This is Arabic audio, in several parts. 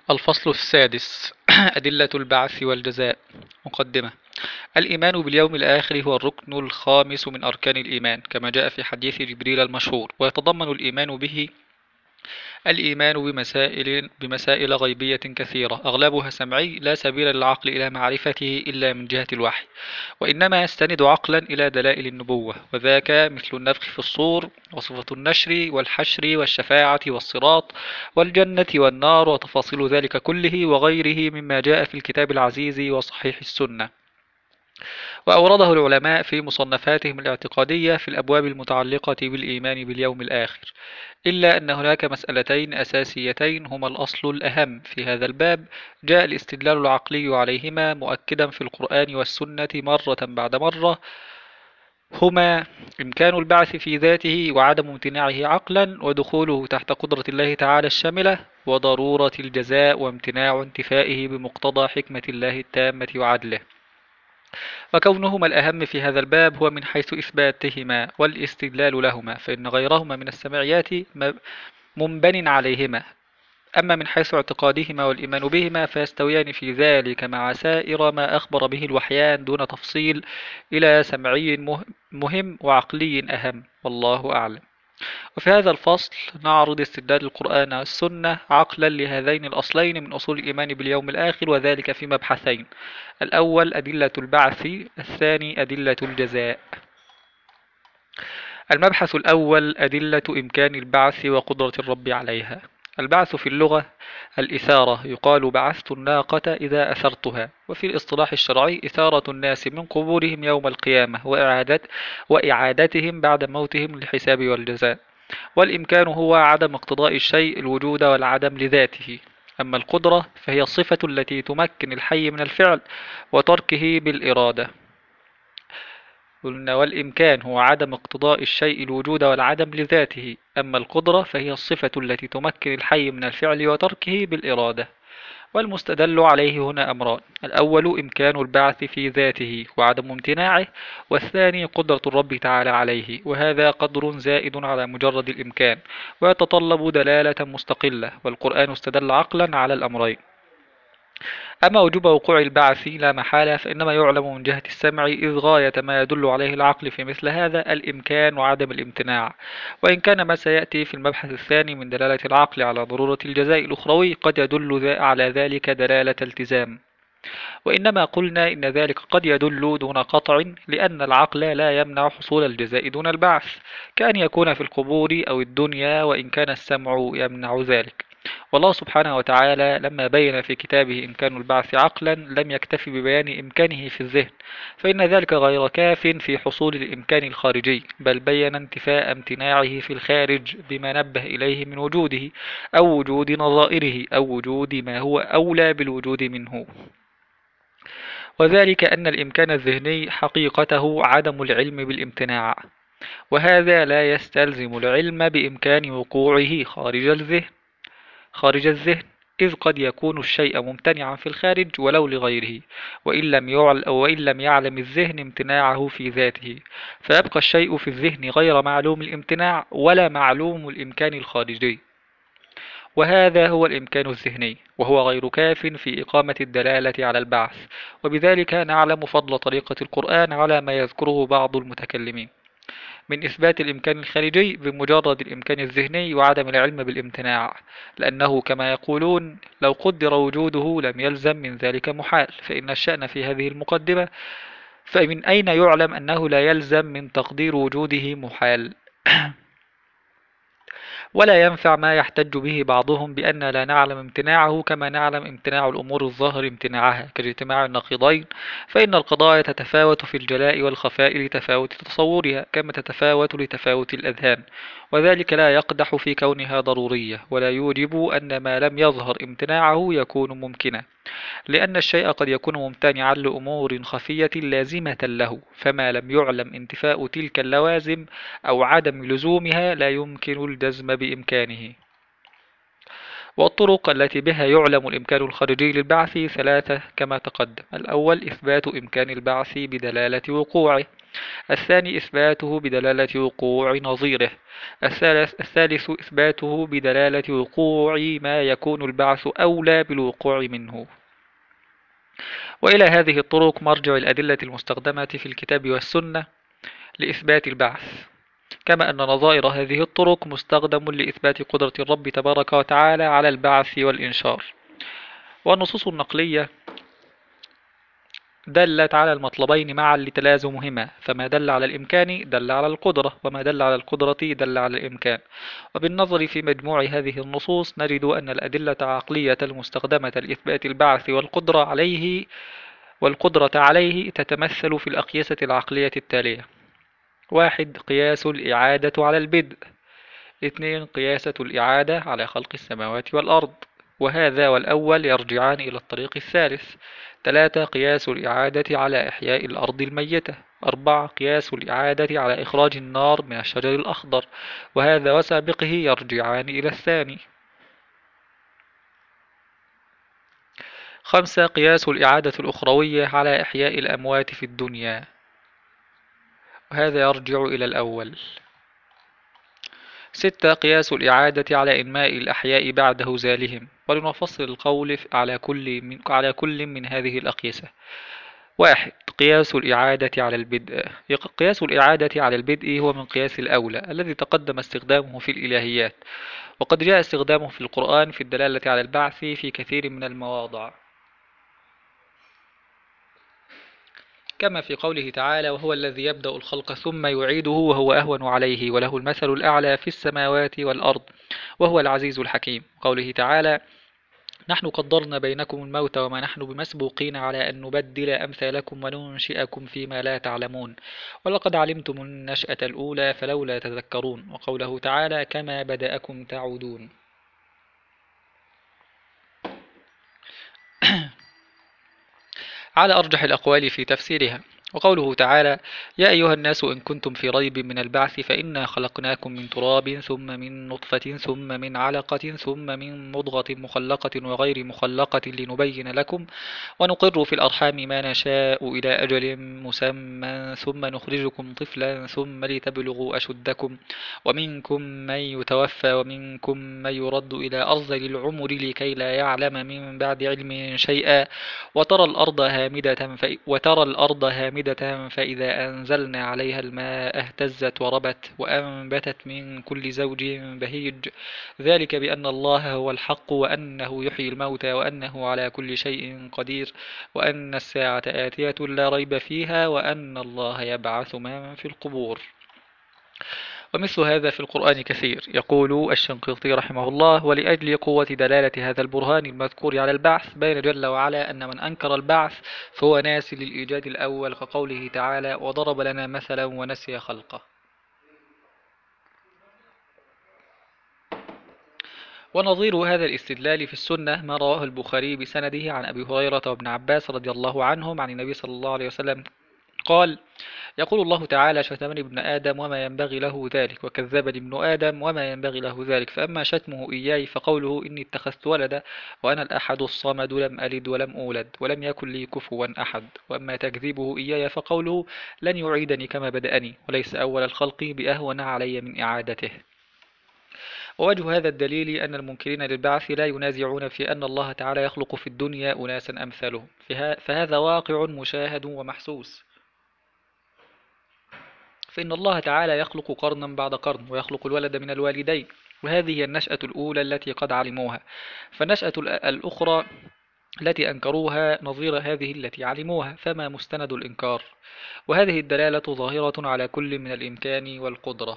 الفصل السادس أدلة البعث والجزاء. مقدمة. الإيمان باليوم الآخر هو الركن الخامس من أركان الإيمان كما جاء في حديث جبريل المشهور، ويتضمن الإيمان به الإيمان بمسائل غيبية كثيرة أغلبها سمعي لا سبيل للعقل إلى معرفته إلا من جهة الوحي، وإنما يستند عقلا إلى دلائل النبوة، وذاك مثل النفخ في الصور وصفة النشر والحشر والشفاعة والصراط والجنة والنار وتفاصيل ذلك كله وغيره مما جاء في الكتاب العزيز وصحيح السنة. وأورده العلماء في مصنفاتهم الاعتقادية في الأبواب المتعلقة بالإيمان باليوم الآخر، إلا أن هناك مسألتين أساسيتين هما الأصل الأهم في هذا الباب، جاء الاستدلال العقلي عليهما مؤكدا في القرآن والسنة مرة بعد مرة، هما إمكان البعث في ذاته وعدم امتناعه عقلا، ودخوله تحت قدرة الله تعالى الشاملة، وضرورة الجزاء وامتناع انتفائه بمقتضى حكمة الله التامة وعدله. وكونهما الأهم في هذا الباب هو من حيث إثباتهما والاستدلال لهما، فإن غيرهما من السمعيات منبن عليهما، أما من حيث اعتقادهما والإيمان بهما فيستويان في ذلك مع سائر ما أخبر به الوحيان دون تفصيل إلى سمعي مهم وعقلي أهم، والله أعلم. وفي هذا الفصل نعرض استدلال القرآن والسنة عقلا لهذين الأصلين من أصول الإيمان باليوم الآخر، وذلك في مبحثين: الأول أدلة البعث، الثاني أدلة الجزاء. المبحث الأول أدلة إمكان البعث وقدرة الرب عليها. البعث في اللغة الإثارة، يقال بعثت الناقة إذا أثرتها، وفي الاصطلاح الشرعي إثارة الناس من قبورهم يوم القيامة وإعادتهم بعد موتهم للحساب والجزاء. والإمكان هو عدم اقتضاء الشيء الوجود والعدم لذاته، أما القدرة فهي الصفة التي تمكن الحي من الفعل وتركه بالإرادة. قلنا والإمكان هو عدم اقتضاء الشيء الوجود والعدم لذاته، أما القدرة فهي الصفة التي تمكن الحي من الفعل وتركه بالإرادة. والمستدل عليه هنا أمران: الأول إمكان البعث في ذاته وعدم امتناعه، والثاني قدرة الرب تعالى عليه، وهذا قدر زائد على مجرد الإمكان ويتطلب دلالة مستقلة، والقرآن استدل عقلا على الأمرين. أما وجوب وقوع البعث لا محالة فإنما يعلم من جهة السمع، إذ غاية ما يدل عليه العقل في مثل هذا الإمكان وعدم الامتناع، وإن كان ما سيأتي في المبحث الثاني من دلالة العقل على ضرورة الجزاء الأخروي قد يدل على ذلك دلالة التزام، وإنما قلنا إن ذلك قد يدل دون قطع، لأن العقل لا يمنع حصول الجزاء دون البعث، كأن يكون في القبور أو الدنيا، وإن كان السمع يمنع ذلك. والله سبحانه وتعالى لما بين في كتابه إمكان البعث عقلا لم يكتف ببيان إمكانه في الذهن، فإن ذلك غير كاف في حصول الإمكان الخارجي، بل بين انتفاء امتناعه في الخارج بما نبه إليه من وجوده أو وجود نظائره أو وجود ما هو أولى بالوجود منه، وذلك أن الإمكان الذهني حقيقته عدم العلم بالامتناع، وهذا لا يستلزم العلم بإمكان وقوعه خارج الذهن، إذ قد يكون الشيء ممتنعا في الخارج ولو لغيره، وإن لم يعلم الذهن امتناعه في ذاته، فيبقى الشيء في الذهن غير معلوم الامتناع ولا معلوم الإمكان الخارجي، وهذا هو الإمكان الذهني، وهو غير كاف في إقامة الدلالة على البعث، وبذلك نعلم فضل طريقة القرآن على ما يذكره بعض المتكلمين من إثبات الإمكان الخارجي بمجرد الإمكان الذهني وعدم العلم بالامتناع، لأنه كما يقولون لو قدر وجوده لم يلزم من ذلك محال، فإن الشأن في هذه المقدمة، فمن أين يعلم أنه لا يلزم من تقدير وجوده محال؟ ولا ينفع ما يحتج به بعضهم بأن لا نعلم امتناعه كما نعلم امتناع الأمور الظاهر امتناعها كاجتماع النقيضين، فإن القضايا تتفاوت في الجلاء والخفاء لتفاوت تصورها كما تتفاوت لتفاوت الأذهان، وذلك لا يقدح في كونها ضرورية، ولا يوجب أن ما لم يظهر امتناعه يكون ممكنا، لأن الشيء قد يكون ممتنعا لأمور خفية لازمة له، فما لم يعلم انتفاء تلك اللوازم أو عدم لزومها لا يمكن الجزم بإمكانه. والطرق التي بها يعلم الإمكان الخارجي للبعث ثلاثة كما تقدم: الأول إثبات إمكان البعث بدلالة وقوعه، الثاني إثباته بدلالة وقوع نظيره. الثالث إثباته بدلالة وقوع ما يكون البعث أولى بالوقوع منه. وإلى هذه الطرق مرجع الأدلة المستخدمة في الكتاب والسنة لإثبات البعث، كما أن نظائر هذه الطرق مستخدم لإثبات قدرة الرب تبارك وتعالى على البعث والإنشار. والنصوص النقلية دلت على المطلبين معا لتلازمهما، فما دل على الإمكان دل على القدرة، وما دل على القدرة دل على الإمكان. وبالنظر في مجموع هذه النصوص نجد أن الأدلة العقلية المستخدمة لإثبات البعث والقدرة عليه تتمثل في الأقيسة العقلية التالية: 1. قياس الإعادة على البدء. 2. قياسة الإعادة على خلق السماوات والأرض، وهذا والأول يرجعان إلى الطريق الثالث. 3. قياس الإعادة على إحياء الأرض الميتة. 4. قياس الإعادة على إخراج النار من الشجر الأخضر، وهذا وسابقه يرجعان إلى الثاني. 5. قياس الإعادة الأخروية على إحياء الأموات في الدنيا، وهذا يرجع إلى الأول. 6. قياس الإعادة على إنماء الأحياء بعد هزالهم. ولنفصل القول على كل من هذه الأقيسة. 1. قياس الإعادة على البدء. قياس الإعادة على البدء هو من قياس الأولى الذي تقدم استخدامه في الإلهيات، وقد جاء استخدامه في القرآن في الدلالة على البعث في كثير من المواضع، كما في قوله تعالى: وهو الذي يبدأ الخلق ثم يعيده وهو أهون عليه وله المثل الأعلى في السماوات والأرض وهو العزيز الحكيم. قوله تعالى: نحن قدرنا بينكم الموت وما نحن بمسبوقين على أن نبدل أمثالكم وننشئكم فيما لا تعلمون ولقد علمتم النشأة الأولى فلولا تذكرون. وقوله تعالى: كما بدأكم تعودون. على أرجح الأقوال في تفسيرها. وقوله تعالى: يا أيها الناس إن كنتم في ريب من البعث فإنا خلقناكم من تراب ثم من نطفة ثم من علقة ثم من مضغة مخلقة وغير مخلقة لنبين لكم ونقر في الأرحام ما نشاء إلى أجل مسمى ثم نخرجكم طفلا ثم لتبلغوا أشدكم ومنكم من يتوفى ومنكم من يرد إلى أرذل العمر لكي لا يعلم من بعد علم شيئا وترى الأرض هامدة فإذا أنزلنا عليها الماء اهتزت وربت وأنبتت من كل زوج بهيج ذلك بأن الله هو الحق وأنه يحيي الموتى وأنه على كل شيء قدير وأن الساعة آتية لا ريب فيها وأن الله يبعث من في القبور. ومثل هذا في القرآن كثير. يقول الشنقيطي رحمه الله: ولأجل قوة دلالة هذا البرهان المذكور على البعث بين جل وعلا أن من أنكر البعث فهو ناسي للإيجاد الأول، كقوله تعالى: وضرب لنا مثلا ونسي خلقه. ونظير هذا الاستدلال في السنة ما رواه البخاري بسنده عن أبي هريرة وابن عباس رضي الله عنهم عن النبي صلى الله عليه وسلم قال: يقول الله تعالى: شتمني ابن آدم وما ينبغي له ذلك، وكذبني ابن آدم وما ينبغي له ذلك، فأما شتمه إياي فقوله: إني اتخذت ولدا وأنا الأحد الصمد لم ألد ولم أولد ولم يكن لي كفوا أحد، وأما تكذيبه إياي فقوله: لن يعيدني كما بدأني وليس أول الخلق بأهون علي من إعادته. ووجه هذا الدليل أن المنكرين للبعث لا ينازعون في أن الله تعالى يخلق في الدنيا أناسا أمثالهم، فهذا واقع مشاهد ومحسوس. فإن الله تعالى يخلق قرنا بعد قرن ويخلق الولد من الوالدين، وهذه هي النشأة الأولى التي قد علموها، فالنشأة الأخرى التي أنكروها نظير هذه التي علموها، فما مستند الإنكار؟ وهذه الدلالة ظاهرة على كل من الإمكان والقدرة.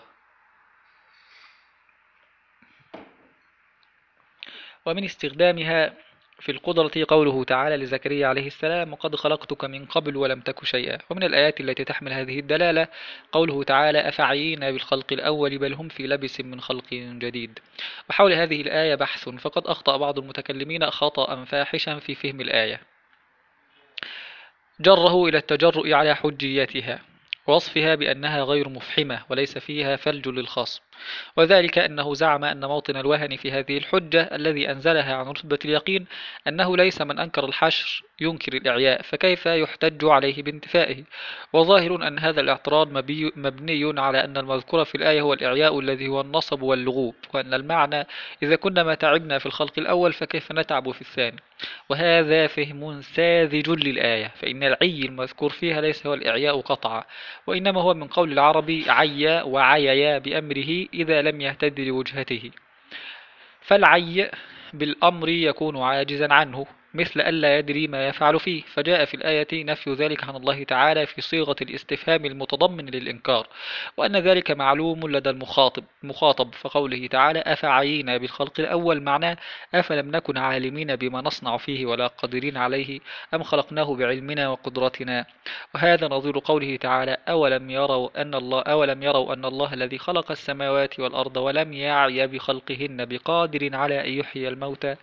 ومن استخدامها في القدرة قوله تعالى لزكريا عليه السلام: وقد خلقتك من قبل ولم تك شيئا. ومن الآيات التي تحمل هذه الدلالة قوله تعالى: أفعينا بالخلق الأول بل هم في لبس من خلق جديد. وحول هذه الآية بحث، فقد أخطأ بعض المتكلمين خطأ فاحشا في فهم الآية جره إلى التجرؤ على حجيتها ووصفها بأنها غير مفحمة وليس فيها فلج للخصم، وذلك أنه زعم أن موطن الوهن في هذه الحجة الذي أنزلها عن رتبة اليقين أنه ليس من أنكر الحشر ينكر الإعياء، فكيف يحتج عليه بانتفائه؟ وظاهر أن هذا الاعتراض مبني على أن المذكور في الآية هو الإعياء الذي هو النصب واللغوب، وأن المعنى إذا كنا ما تعبنا في الخلق الأول فكيف نتعب في الثاني؟ وهذا فهم ساذج للآية، فإن العي المذكور فيها ليس هو الإعياء قطعا، وإنما هو من قول العرب عيا وعييا بأمره إذا لم يهتد لوجهته، فالعي بالأمر يكون عاجزا عنه، مثل ألا يدري ما يفعل فيه، فجاء في الآية نفي ذلك عن الله تعالى في صيغة الاستفهام المتضمن للإنكار، وأن ذلك معلوم لدى مخاطب، فقوله تعالى أفعينا بالخلق الأول معناه أفلم نكن عالمين بما نصنع فيه ولا قادرين عليه، أم خلقناه بعلمنا وقدرتنا. وهذا نظير قوله تعالى أولم يروا أن الله الذي خلق السماوات والأرض ولم يعي بخلقهن بقادر على أن يحيي الموتى.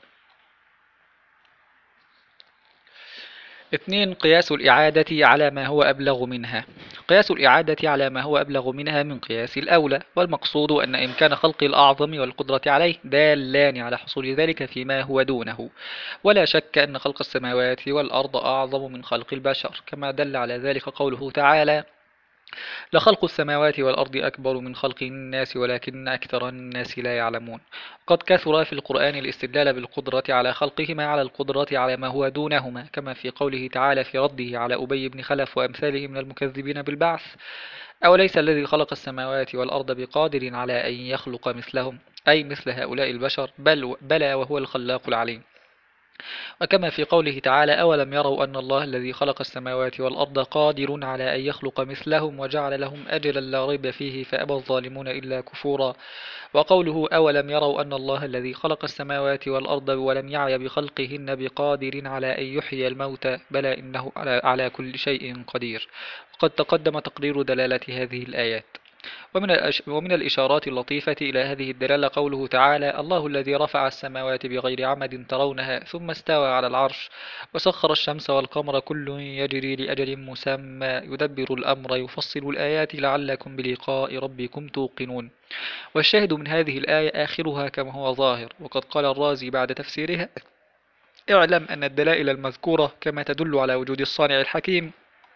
2. قياس الإعادة على ما هو أبلغ منها. قياس الإعادة على ما هو أبلغ منها من قياس الأولى، والمقصود أن إمكان خلق الأعظم والقدرة عليه دالان على حصول ذلك فيما هو دونه، ولا شك أن خلق السماوات والأرض أعظم من خلق البشر، كما دل على ذلك قوله تعالى لخلق السماوات والأرض أكبر من خلق الناس ولكن أكثر الناس لا يعلمون. قد كثر في القرآن الاستدلال بالقدرة على خلقهما على القدرة على ما هو دونهما، كما في قوله تعالى في رده على أبي بن خلف وأمثاله من المكذبين بالبعث أوليس الذي خلق السماوات والأرض بقادر على أن يخلق مثلهم، أي مثل هؤلاء البشر، بلى وهو الخلاق العليم. وكما في قوله تعالى أولم يروا أن الله الذي خلق السماوات والأرض قادر على أن يخلق مثلهم وجعل لهم أجلا لا ريب فيه فأبى الظالمون إلا كفورا. وقوله أولم يروا أن الله الذي خلق السماوات والأرض ولم يعي بخلقهن بقادر على أن يحيي الموتى بلى إنه على كل شيء قدير. وقد تقدم تقرير دلالة هذه الآيات. ومن الإشارات اللطيفة إلى هذه الدلالة قوله تعالى الله الذي رفع السماوات بغير عمد ترونها ثم استوى على العرش وسخر الشمس والقمر كل يجري لأجل مسمى يدبر الأمر يفصل الآيات لعلكم بلقاء ربكم توقنون. والشاهد من هذه الآية آخرها كما هو ظاهر. وقد قال الرازي بعد تفسيرها اعلم أن الدلائل المذكورة كما تدل على وجود الصانع الحكيم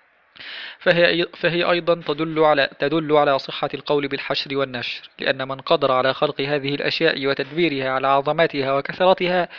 فهي أيضا تدل على صحة القول بالحشر والنشر، لأن من قدر على خلق هذه الأشياء وتدبيرها على عظمتها وكثرتها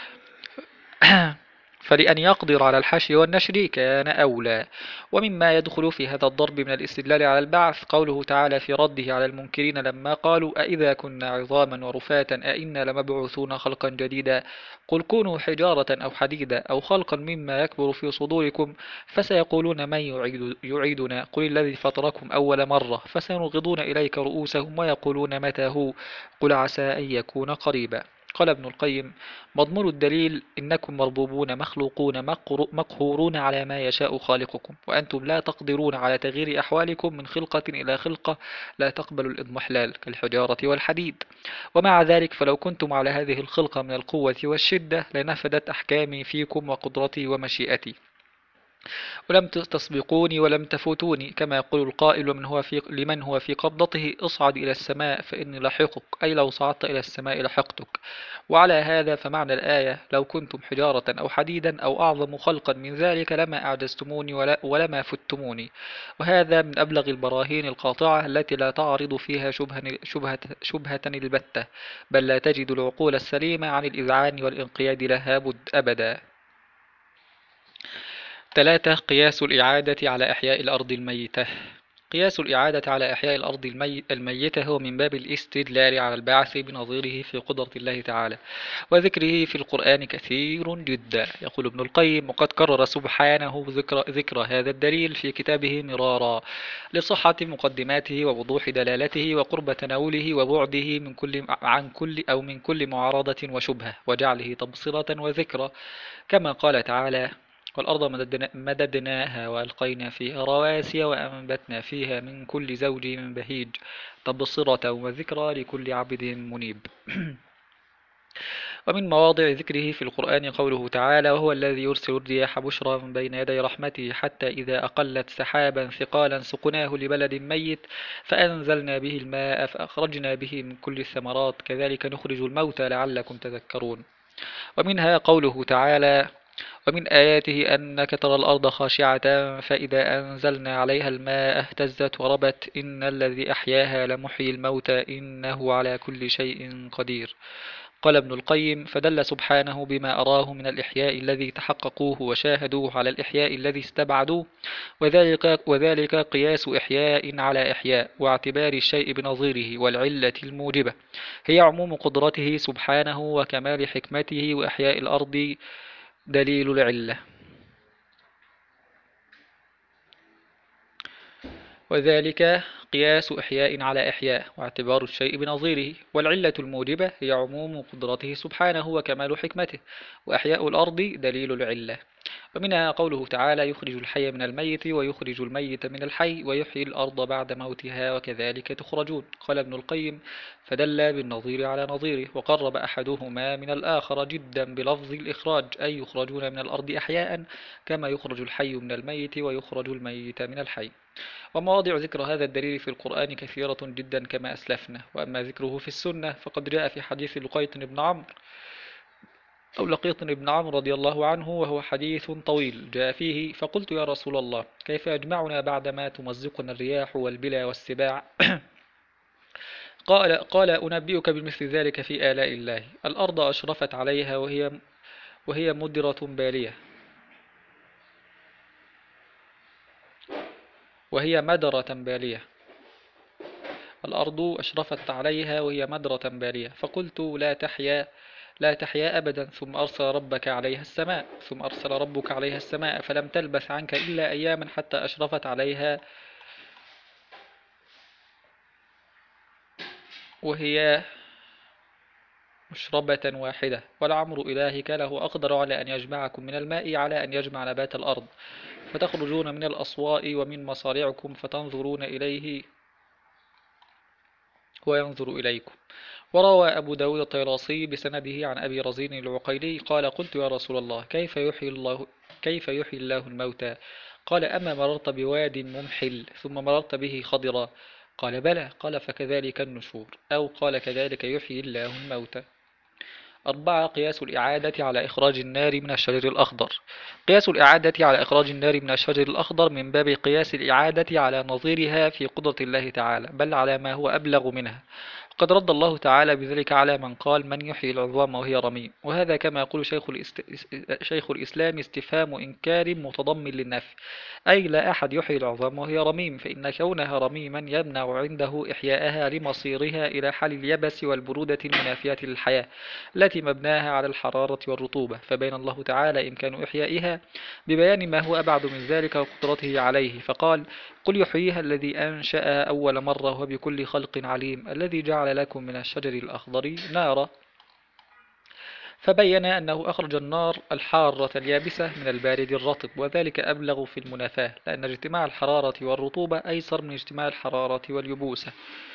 فلأن يقدر على الحشر والنشر كان أولى. ومما يدخل في هذا الضرب من الاستدلال على البعث قوله تعالى في رده على المنكرين لما قالوا أئذا كنا عظاما ورفاتا أئنا لمبعوثون خلقا جديدا قل كونوا حجارة أو حديدا أو خلقا مما يكبر في صدوركم فسيقولون من يعيدنا قل الذي فطركم أول مرة فسينغضون إليك رؤوسهم ويقولون متى هو قل عسى أن يكون قريبا. قال ابن القيم مضمون الدليل إنكم مربوبون مخلوقون مقهورون على ما يشاء خالقكم، وأنتم لا تقدرون على تغيير أحوالكم من خلقة إلى خلقة لا تقبل الإضمحلال كالحجارة والحديد. ومع ذلك فلو كنتم على هذه الخلقة من القوة والشدة لنفدت أحكامي فيكم وقدرتي ومشيئتي ولم تسبقوني ولم تفوتوني، كما يقول القائل لمن هو في قبضته اصعد إلى السماء فإني لاحقك، أي لو صعدت إلى السماء لحقتك. وعلى هذا فمعنى الآية لو كنتم حجارة أو حديدا أو أعظم خلقا من ذلك لما أعجزتموني ولما فتموني. وهذا من أبلغ البراهين القاطعة التي لا تعرض فيها شبهة البتة، بل لا تجد العقول السليمة عن الإذعان والانقياد لها بد أبدا. 3. قياس الإعادة على إحياء الأرض الميتة. قياس الإعادة على إحياء الأرض الميتة هو من باب الاستدلال على البعث بنظيره في قدرة الله تعالى، وذكره في القرآن كثير جدا. يقول ابن القيم وقد كرر سبحانه ذكر هذا الدليل في كتابه مرارا لصحة مقدماته ووضوح دلالته وقرب تناوله وبعده من كل معارضة وشبهة وجعله تبصرة وذكرى، كما قال تعالى والأرض مددناها وألقينا فيها رواسي وأنبتنا فيها من كل زوج بهيج تبصرة وذكرى لكل عبد منيب. ومن مواضع ذكره في القرآن قوله تعالى: وهو الذي يرسل الرياح بشرا بين يدي رحمته حتى إذا أقلت سحابا ثقالا سقناه لبلد ميت فأنزلنا به الماء فأخرجنا به من كل الثمرات كذلك نخرج الموتى لعلكم تذكرون. ومنها قوله تعالى: ومن آياته أنك ترى الأرض خاشعة فإذا أنزلنا عليها الماء اهتزت وربت إن الذي أحياها لمحيي الموتى إنه على كل شيء قدير. قال ابن القيم: فدل سبحانه بما أراه من الإحياء الذي تحققوه وشاهدوه على الإحياء الذي استبعدوه، وذلك قياس إحياء على إحياء، واعتبار الشيء بنظيره، والعلة الموجبة هي عموم قدرته سبحانه وكمال حكمته، وإحياء الأرض دليل العلة، وذلك قياس إحياء على إحياء، واعتبار الشيء بنظيره، والعلة الموجبة هي عموم قدرته سبحانه وكمال حكمته، وإحياء الأرض دليل العلة. ومنها قوله تعالى: يخرج الحي من الميت ويخرج الميت من الحي ويحيي الأرض بعد موتها وكذلك تخرجون. قال ابن القيم: فدل بالنظير على نظيره، وقرب أحدهما من الآخر جدا بلفظ الإخراج، أي يخرجون من الأرض أحياء كما يخرج الحي من الميت ويخرج الميت من الحي. ومواضع ذكر هذا الدليل في القرآن كثيرة جدا كما أسلفنا، وأما ذكره في السنة فقد جاء في حديث لقيط بن عمرو أو لقيط بن عمرو رضي الله عنه، وهو حديث طويل جاء فيه: فقلت يا رسول الله كيف يجمعنا بعدما تمزقنا الرياح والبلا والسباع؟ قال أنبئك بمثل ذلك في آلاء الله: الأرض أشرفت عليها وهي مدرة بالية، وهي مدرة بالية. الأرض أشرفت عليها وهي مدرة بالية، فقلت لا تحيا أبدا، ثم أرسل ربك عليها السماء فلم تلبث عنك إلا أياما حتى أشرفت عليها وهي مشربة واحدة، ولعمر إلهك له أقدر على أن يجمعكم من الماء على أن يجمع نبات الأرض، فتخرجون من الأصواء ومن مصارعكم فتنظرون إليه وينظر إليكم. وروى أبو داود الطيراسي بسنده عن أبي رزين العقيلي قال: قلت يا رسول الله كيف يحيي الله الموتى؟ قال: أما مررت بواد ممحل ثم مررت به خضرا؟ قال: بلى. قال: فكذلك النشور، أو قال: كذلك يحيي الله الموتى. 4. قياس الإعادة على إخراج النار من الشجر الأخضر. قياس الإعادة على إخراج النار من الشجر الأخضر من باب قياس الإعادة على نظيرها في قدرة الله تعالى، بل على ما هو أبلغ منها. وقد رد الله تعالى بذلك على من قال: من يحيي العظام وهي رميم؟ وهذا كما يقول شيخ الإسلام استفهام إنكار متضمن للنفي، أي لا أحد يحيي العظام وهي رميم، فإن كونها رميما يمنع عنده إحياءها لمصيرها إلى حال اليبس والبرودة المنافية للحياة التي مبناها على الحرارة والرطوبة، فبين الله تعالى إمكان إحيائها ببيان ما هو أبعد من ذلك وقدرته عليه، فقال: قل يحييها الذي أنشأها أول مرة وبكل خلق عليم الذي جعل لكم من الشجر الأخضر نارا. فبين أنه أخرج النار الحارة اليابسة من البارد الرطب، وذلك أبلغ في المنافاة، لأن اجتماع الحرارة والرطوبة أيسر من اجتماع الحرارة واليبوسة،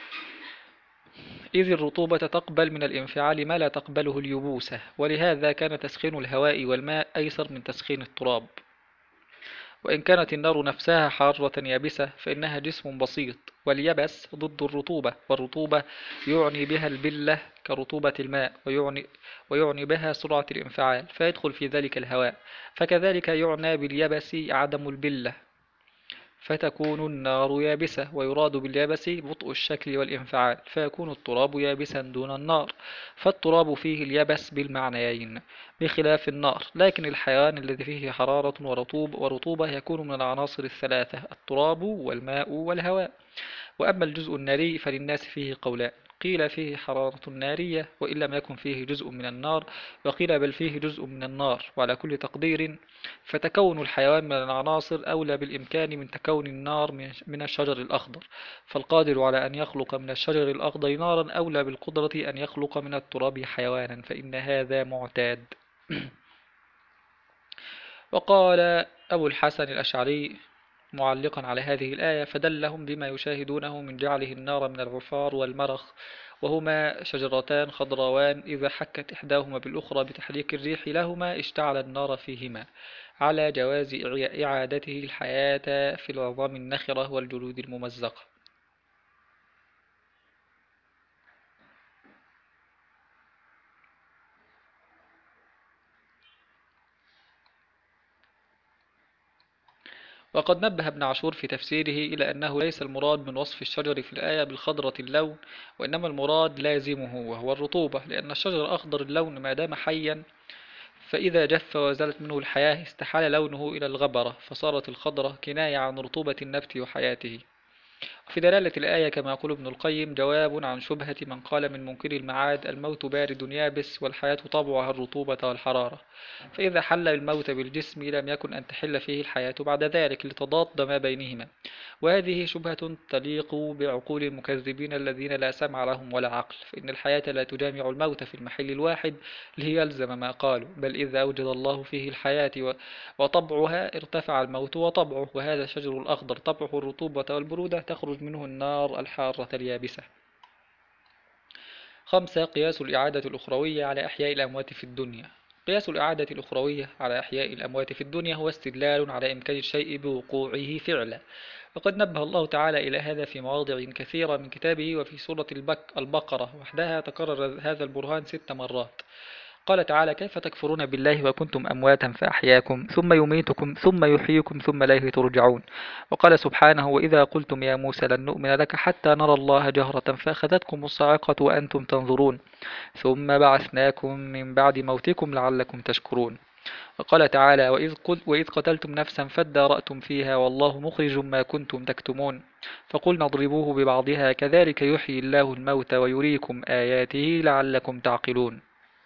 إذ الرطوبة تقبل من الانفعال ما لا تقبله اليبوسة، ولهذا كان تسخين الهواء والماء أيسر من تسخين التراب. وإن كانت النار نفسها حارة يابسة فإنها جسم بسيط، واليبس ضد الرطوبة، والرطوبة يعني بها البلة كرطوبة الماء، ويعني بها سرعة الانفعال، فيدخل في ذلك الهواء، فكذلك يعنى باليبس عدم البلة، فتكون النار يابسة، ويراد باليابس بطء الشكل والانفعال، فيكون التراب يابسا دون النار، فالتراب فيه اليبس بالمعنيين بخلاف النار. لكن الحيوان الذي فيه حرارة ورطوبة يكون من العناصر الثلاثة: التراب والماء والهواء. وأما الجزء الناري فللناس فيه قولان: قيل فيه حرارة نارية وإن لم يكن فيه جزء من النار، وقيل بل فيه جزء من النار. وعلى كل تقدير فتكون الحيوان من العناصر أولى بالإمكان من تكون النار من الشجر الأخضر، فالقادر على أن يخلق من الشجر الأخضر نارا أولى بالقدرة أن يخلق من التراب حيوانا، فإن هذا معتاد. وقال أبو الحسن الأشعري: معلقا على هذه الآية فدلهم بما يشاهدونه من جعله النار من العفار والمرخ، وهما شجرتان خضراوان إذا حكت إحداهما بالأخرى بتحريك الريح لهما اشتعل النار فيهما، على جواز إعادته الحياة في العظام النخرة والجلود الممزقة. وقد نبه ابن عاشور في تفسيره إلى أنه ليس المراد من وصف الشجر في الآية بالخضرة اللون، وإنما المراد لازمه وهو الرطوبة، لأن الشجر أخضر اللون ما دام حيا، فإذا جف وزالت منه الحياة استحال لونه إلى الغبرة، فصارت الخضرة كناية عن رطوبة النبت وحياته. في دلالة الآية كما يقول ابن القيم جواب عن شبهة من قال من منكر المعاد الموت بارد يابس والحياة طبعها الرطوبة والحرارة، فإذا حل الموت بالجسم لم يكن أن تحل فيه الحياة بعد ذلك لتضاد ما بينهما، وهذه شبهة تليق بعقول المكذبين الذين لا سمع لهم ولا عقل، فإن الحياة لا تجامع الموت في المحل الواحد ليلزم ما قالوا، بل إذا أوجد الله فيه الحياة وطبعها ارتفع الموت وطبعه، وهذا الشجر الأخضر طبعه الرطوبة والبرودة تخرج منه النار الحارة اليابسة. 5. قياس الإعادة الأخروية على أحياء الأموات في الدنيا. قياس الإعادة الأخروية على أحياء الأموات في الدنيا هو استدلال على إمكان الشيء بوقوعه فعلا، وقد نبه الله تعالى إلى هذا في مواضع كثيرة من كتابه، وفي سورة البقرة وحدها تكرر هذا البرهان 6 مرات. قال تعالى: كيف تكفرون بالله وكنتم أمواتا فأحياكم ثم يميتكم ثم يحييكم ثم إليه ترجعون. وقال سبحانه: وإذا قلتم يا موسى لن نؤمن لك حتى نرى الله جهرة فأخذتكم الصاعقة وأنتم تنظرون ثم بعثناكم من بعد موتكم لعلكم تشكرون. وقال تعالى: وإذ قتلتم نفسا فادارأتم فيها والله مخرج ما كنتم تكتمون فقلنا اضربوه ببعضها كذلك يحيي الله الموتى ويريكم آياته لعلكم تعقلون.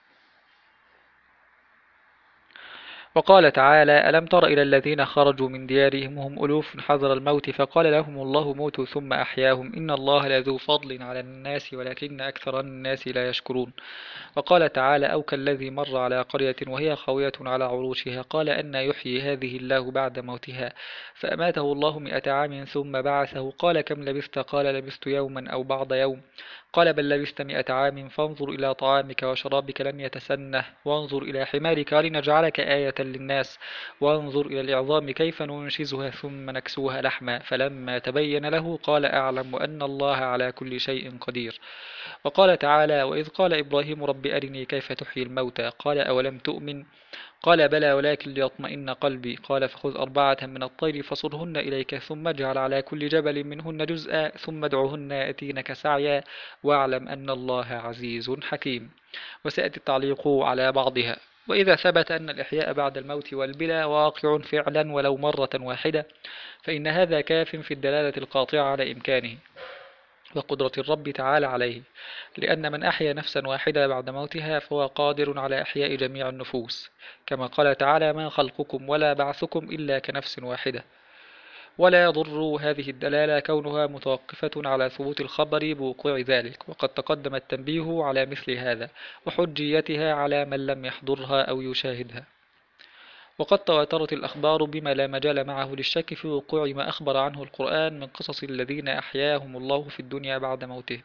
وقال تعالى: ألم تر إلى الذين خرجوا من ديارهم وهم ألوف حذر الموت فقال لهم الله موتوا ثم أحياهم إن الله لذو فضل على الناس ولكن أكثر الناس لا يشكرون. وقال تعالى: أو كالذي مر على قرية وهي خاوية على عروشها قال أن يحيي هذه الله بعد موتها فأماته الله 100 عام ثم بعثه قال كم لبثت قال لبثت يوما أو بعض يوم قال بل لبثت 100 عام فانظر إلى طعامك وشرابك لم يتسنه وانظر إلى حمارك لنجعلك آية للناس وانظر إلى العظام كيف ننشزها ثم نكسوها لحما فلما تبين له قال أعلم أن الله على كل شيء قدير. وقال تعالى: وإذ قال إبراهيم رب أرني كيف تحيي الموتى قال أولم تؤمن قال بلى ولكن ليطمئن قلبي قال فخذ 4 من الطير فصرهن إليك ثم اجعل على كل جبل منهن جزءا ثم ادعهن يأتينك سعيا واعلم أن الله عزيز حكيم. وسيأتي التعليق على بعضها. وإذا ثبت أن الإحياء بعد الموت والبلى واقع فعلا ولو مرة واحدة فإن هذا كاف في الدلالة القاطعة على إمكانه وقدرة الرب تعالى عليه، لأن من أحيا نفسا واحدة بعد موتها فهو قادر على إحياء جميع النفوس، كما قال تعالى: ما خلقكم ولا بعثكم إلا كنفس واحدة. ولا يضر هذه الدلالة كونها متوقفة على ثبوت الخبر بوقوع ذلك، وقد تقدم التنبيه على مثل هذا وحجيتها على من لم يحضرها أو يشاهدها. وقد تواترت الأخبار بما لا مجال معه للشك في وقوع ما أخبر عنه القرآن من قصص الذين أحياهم الله في الدنيا بعد موته،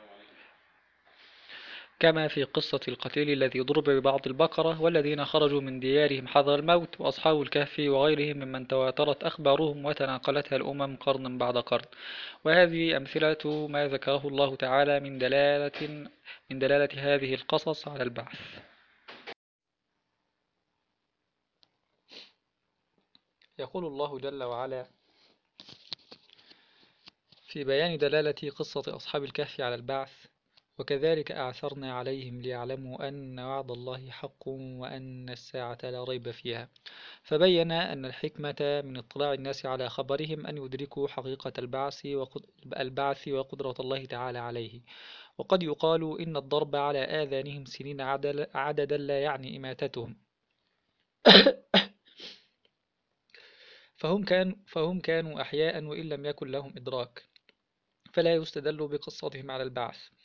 كما في قصة القتيل الذي ضرب ببعض البقرة والذين خرجوا من ديارهم حذر الموت وأصحاب الكهف وغيرهم ممن تواترت أخبارهم وتناقلتها الأمم قرنا بعد قرن. وهذه أمثلة ما ذكره الله تعالى من دلالة هذه القصص على البعث. يقول الله جل وعلا في بيان دلالة قصة أصحاب الكهف على البعث: وكذلك أعثرنا عليهم ليعلموا أن وعد الله حق وأن الساعة لا ريب فيها، فبين أن الحكمة من اطلاع الناس على خبرهم أن يدركوا حقيقة البعث وقدرة الله تعالى عليه. وقد يقال إن الضرب على آذانهم سنين عددا لا يعني إماتتهم، فهم كانوا أحياء وإن لم يكن لهم إدراك، فلا يستدل بقصتهم على البعث.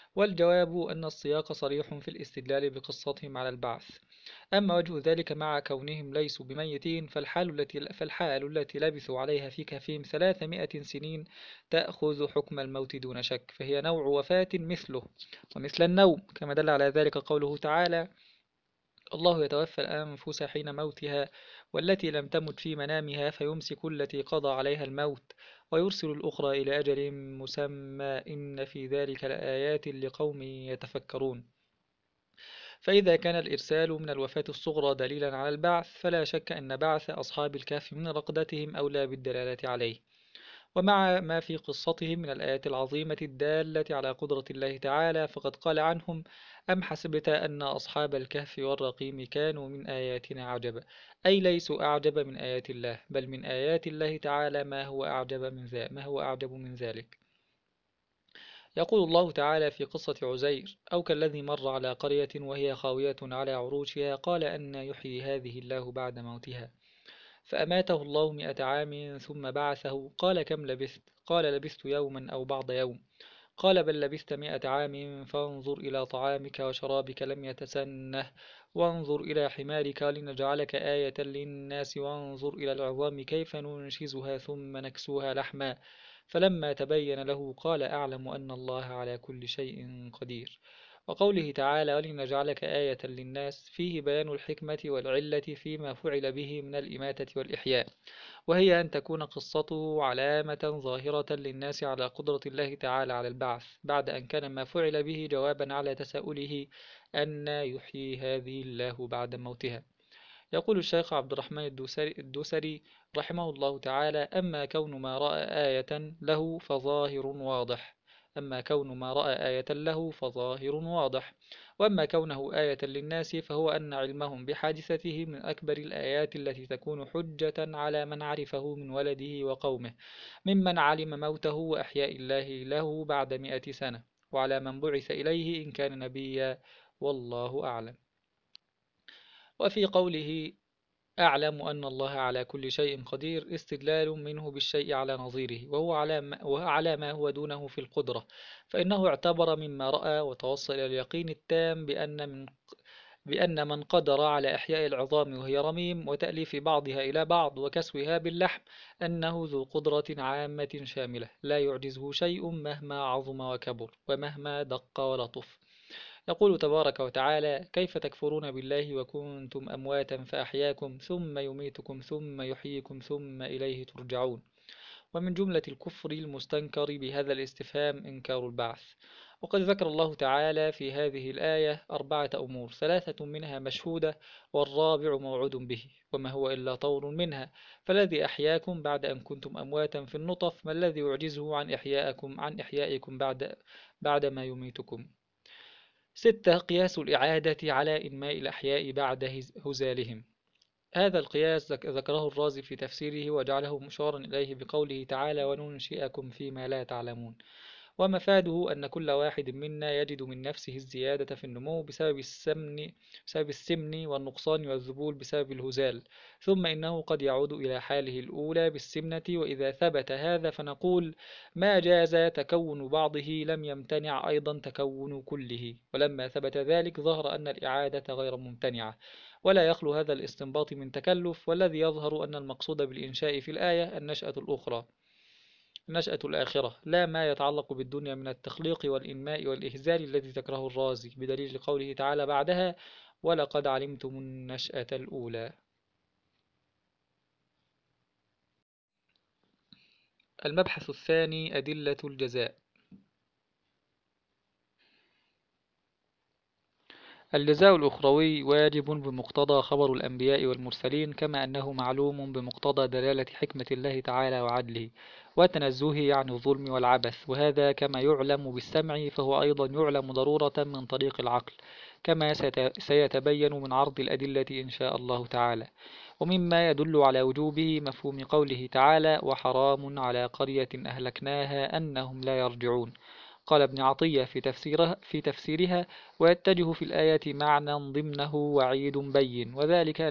والجواب أن السياق صريح في الاستدلال بقصتهم على البعث. أما وجه ذلك مع كونهم ليسوا بميتين فالحال التي لبثوا عليها في كهفهم 300 سنين تأخذ حكم الموت دون شك، فهي نوع وفاة مثله ومثل النوم، كما دل على ذلك قوله تعالى: الله يتوفى الأنفس حين موتها والتي لم تمت في منامها فيمسك التي قضى عليها الموت ويرسل الأخرى إلى أجل مسمى إن في ذلك لآيات لقوم يتفكرون. فإذا كان الإرسال من الوفاة الصغرى دليلا على البعث، فلا شك أن بعث أصحاب الكهف من رقدتهم أولى بالدلالة عليه. ومع ما في قصتهم من الآيات العظيمة الدالة على قدرة الله تعالى، فقد قال عنهم: أم حسبت أن أصحاب الكهف والرقيم كانوا من آياتنا عجبا، أي ليسوا أعجب من آيات الله، بل من آيات الله تعالى ما هو أعجب من ذلك. يقول الله تعالى في قصة عزير: أو كالذي مر على قرية وهي خاوية على عروشها قال أن يحيي هذه الله بعد موتها، فأماته الله 100 عام ثم بعثه قال: كم لبثت؟ قال: لبثت يوما أو بعض يوم. قال: بل لبثت 100 عام فانظر إلى طعامك وشرابك لم يتسنه، وانظر إلى حمارك لنجعلك آية للناس، وانظر إلى العظام كيف ننشزها ثم نكسوها لحما. فلما تبين له قال: أعلم أن الله على كل شيء قدير. وقوله تعالى: ولنجعلك آية للناس، فيه بيان الحكمة والعلة فيما فعل به من الإماتة والإحياء، وهي أن تكون قصته علامة ظاهرة للناس على قدرة الله تعالى على البعث، بعد أن كان ما فعل به جوابا على تساؤله أن يحيي هذه الله بعد موتها. يقول الشيخ عبد الرحمن الدوسري رحمه الله تعالى: أما كون ما رأى آية له فظاهر واضح، وأما كونه آية للناس فهو أن علمهم بحادثته من أكبر الآيات التي تكون حجة على من عرفه من ولده وقومه، ممن علم موته وأحياء الله له بعد 100 سنة، وعلى من بعث إليه إن كان نبيا، والله أعلم. وفي قوله: أعلم أن الله على كل شيء قدير، استدلال منه بالشيء على نظيره، وعلى ما هو دونه في القدرة، فإنه اعتبر مما رأى وتوصل إلى اليقين التام بأن من قدر على إحياء العظام وهي رميم وتأليف بعضها إلى بعض وكسوها باللحم أنه ذو قدرة عامة شاملة لا يعجزه شيء مهما عظم وكبر ومهما دق ولطف. يقول تبارك وتعالى: كيف تكفرون بالله وكنتم أمواتا فأحياكم ثم يميتكم ثم يحييكم ثم إليه ترجعون. ومن جملة الكفر المستنكر بهذا الاستفهام إنكار البعث. وقد ذكر الله تعالى في هذه الآية 4 أمور، 3 منها مشهودة والرابع موعود به، وما هو إلا طور منها. فالذي أحياكم بعد أن كنتم أمواتا في النطف، ما الذي يعجزه عن إحيائكم بعد ما يميتكم. 6 قياس الإعادة على إنماء الأحياء بعد هزالهم. هذا القياس ذكره الرازي في تفسيره وجعله مشارا إليه بقوله تعالى: وننشئكم فيما لا تعلمون. ومفاده أن كل واحد منا يجد من نفسه الزيادة في النمو بسبب السمن والنقصان والذبول بسبب الهزال، ثم إنه قد يعود إلى حاله الأولى بالسمنة. وإذا ثبت هذا فنقول: ما جاز تكون بعضه لم يمتنع أيضا تكون كله، ولما ثبت ذلك ظهر أن الإعادة غير ممتنعة، ولا يخلو هذا الاستنباط من تكلف. والذي يظهر أن المقصود بالإنشاء في الآية النشأة الآخرة، لا ما يتعلق بالدنيا من التخليق والإنماء والإهزال الذي ذكره الرازي، بدليل قوله تعالى بعدها: ولقد علمتم النشأة الأولى. المبحث الثاني: أدلة الجزاء. الجزاء الأخروي واجب بمقتضى خبر الأنبياء والمرسلين، كما أنه معلوم بمقتضى دلالة حكمة الله تعالى وعدله وتنزهه عن الظلم والعبث، وهذا كما يعلم بالسمع فهو أيضا يعلم ضرورة من طريق العقل، كما سيتبين من عرض الأدلة إن شاء الله تعالى. ومما يدل على وجوبه مفهوم قوله تعالى: وحرام على قرية أهلكناها أنهم لا يرجعون. قال ابن عطية في تفسيرها: ويتجه في الآية معنى ضمنه وعيد بين، وذلك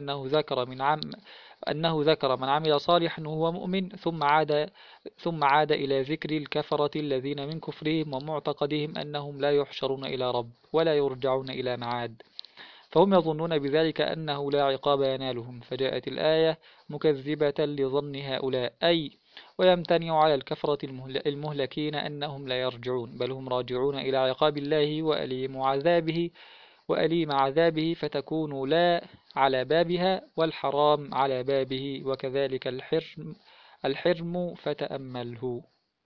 أنه ذكر من عمل صالحا وهو مؤمن، ثم عاد إلى ذكر الكفرة الذين من كفرهم ومعتقدهم أنهم لا يحشرون إلى رب ولا يرجعون إلى معاد، فهم يظنون بذلك أنه لا عقاب ينالهم، فجاءت الآية مكذبة لظن هؤلاء، أي ويمتنع على الكفرة المهلكين أنهم لا يرجعون، بل هم راجعون إلى عقاب الله وأليم عذابه، فتكون لا على بابها والحرام على بابه، وكذلك الحرم فتأمله.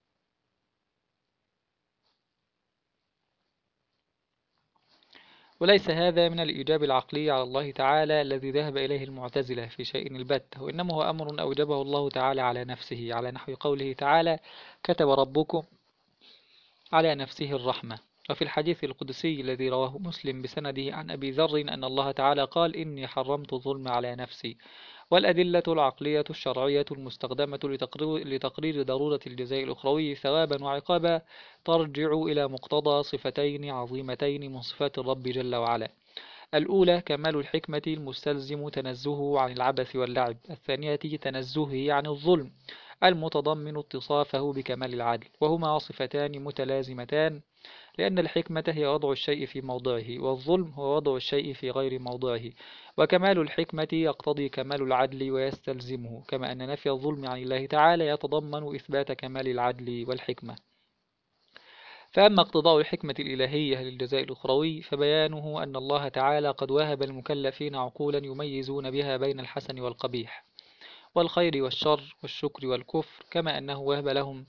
وليس هذا من الإيجاب العقلي على الله تعالى الذي ذهب إليه المعتزلة في شيء البتة، وإنما هو أمر أوجبه الله تعالى على نفسه، على نحو قوله تعالى: كتب ربكم على نفسه الرحمة. وفي الحديث القدسي الذي رواه مسلم بسنده عن أبي ذر أن الله تعالى قال: إني حرمت الظلم على نفسي. والأدلة العقلية الشرعية المستخدمة لتقرير ضرورة الجزاء الأخروي ثوابا وعقابا ترجع إلى مقتضى صفتين عظيمتين من صفات الرب جل وعلا: الأولى كمال الحكمة المستلزم تنزهه عن العبث واللعب، الثانية تنزهه عن الظلم المتضمن اتصافه بكمال العدل، وهما صفتان متلازمتان، لأن الحكمة هي وضع الشيء في موضعه، والظلم هو وضع الشيء في غير موضعه، وكمال الحكمة يقتضي كمال العدل ويستلزمه، كما أن نفي الظلم عن الله تعالى يتضمن إثبات كمال العدل والحكمة. فأما اقتضاء الحكمة الإلهية للجزاء الأخروي فبيانه أن الله تعالى قد وهب المكلفين عقولا يميزون بها بين الحسن والقبيح، والخير والشر، والشكر والكفر، كما أنه وهب لهم